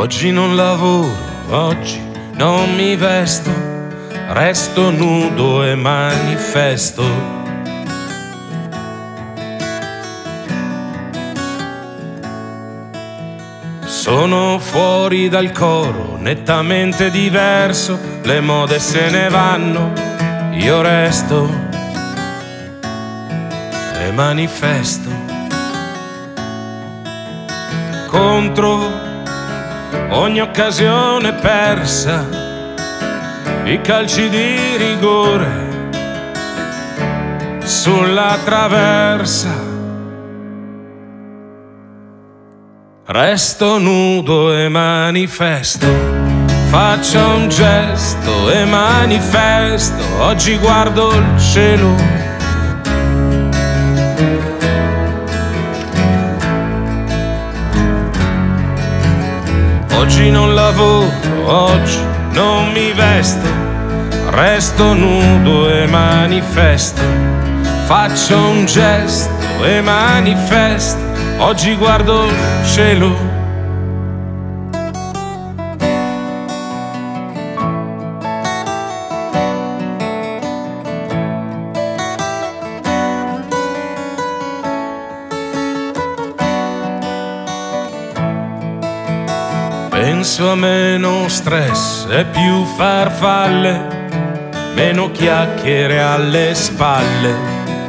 Oggi non lavoro, oggi non mi vesto, resto nudo e manifesto. Sono fuori dal coro, nettamente diverso, le mode se ne vanno, io resto e manifesto contro ogni occasione persa, i calci di rigore sulla traversa. Resto nudo e manifesto, faccio un gesto e manifesto. Oggi guardo il cielo, oggi non lavoro, oggi non mi vesto, resto nudo e manifesto. Faccio un gesto e manifesto. Oggi guardo il cielo. Penso a meno stress e più farfalle, meno chiacchiere alle spalle.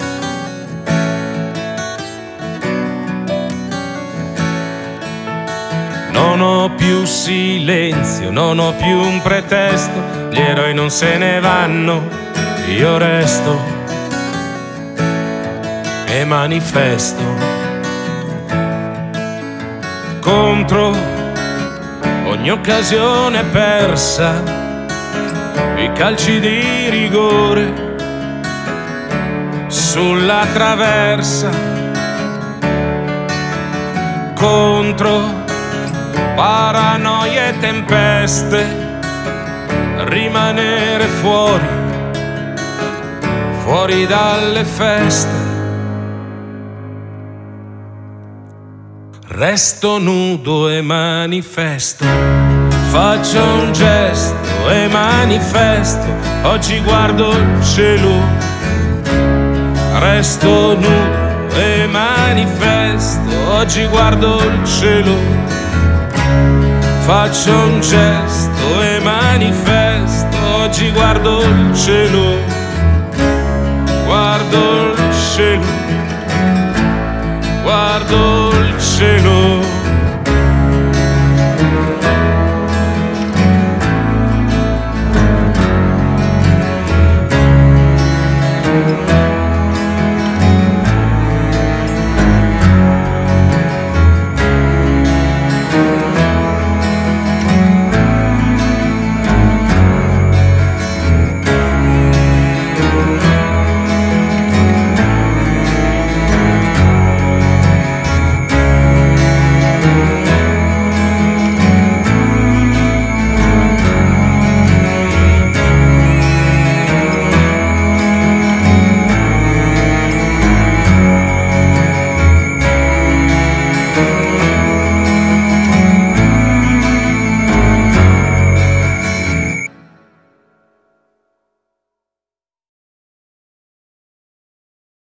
Non ho più silenzio, non ho più un pretesto, gli eroi non se ne vanno, io resto e manifesto contro ogni occasione persa, i calci di rigore sulla traversa, contro paranoie e tempeste, rimanere fuori dalle feste. Resto nudo e manifesto, faccio un gesto e manifesto. Oggi guardo il cielo, resto nudo e manifesto. Oggi guardo il cielo, faccio un gesto e manifesto. Oggi guardo il cielo, guardo il cielo, guardo il cielo.